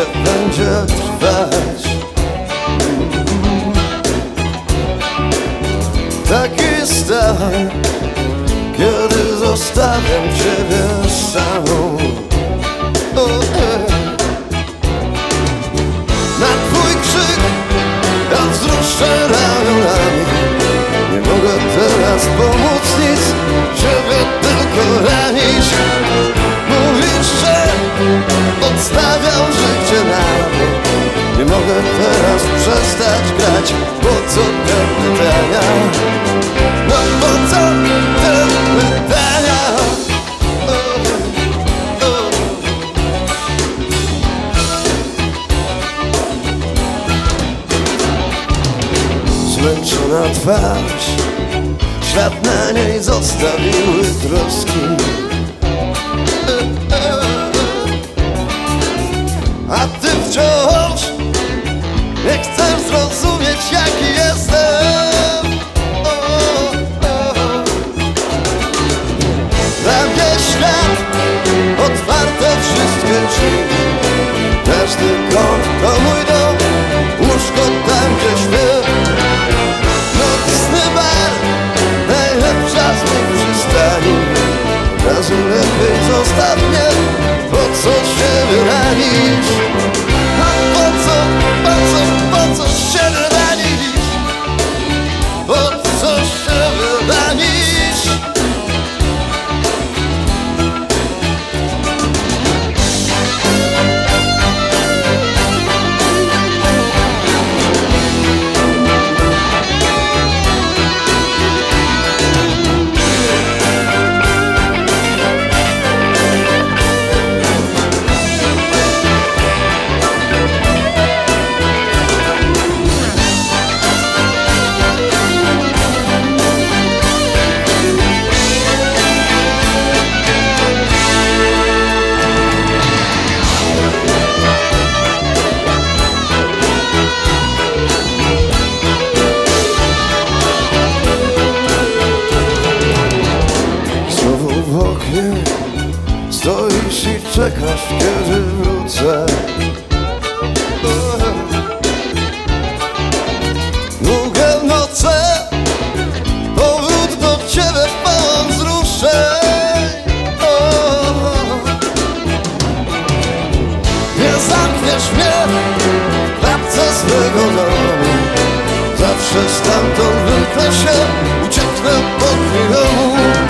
będzie trwać. Taki stan, kiedy zostawiam ciebie samą. Na twój krzyk ja wzruszę ramionami. Nie mogę teraz pomóc nic, ciebie tylko ranić. Mówisz, że odstawiam życie na bok. Nie mogę teraz przestać grać. Po co te pytania? No po co te pytania? Zmęczona twarz, świat na niej zostawiły troski. A ty wciąż nie chcesz zrozumieć, jaki jestem. Dla mnie świat, otwarte wszystkie drzwi. Każdy kąt to mój dom, łóżko tam, gdzie śpię. Nocny bar, najlepsza z mych przystani. Od razu lepiej zostaw mnie, po co się wyranić? A po co się wyranić? Po co się wyranić? W oknie stoisz i czekasz, kiedy wrócę. Długie noce, powrót do ciebie pełen wzruszeń. Nie zamkniesz mnie w klatce swego domu. Zawsze stamtąd wymknę się, ucieknę po chwilę.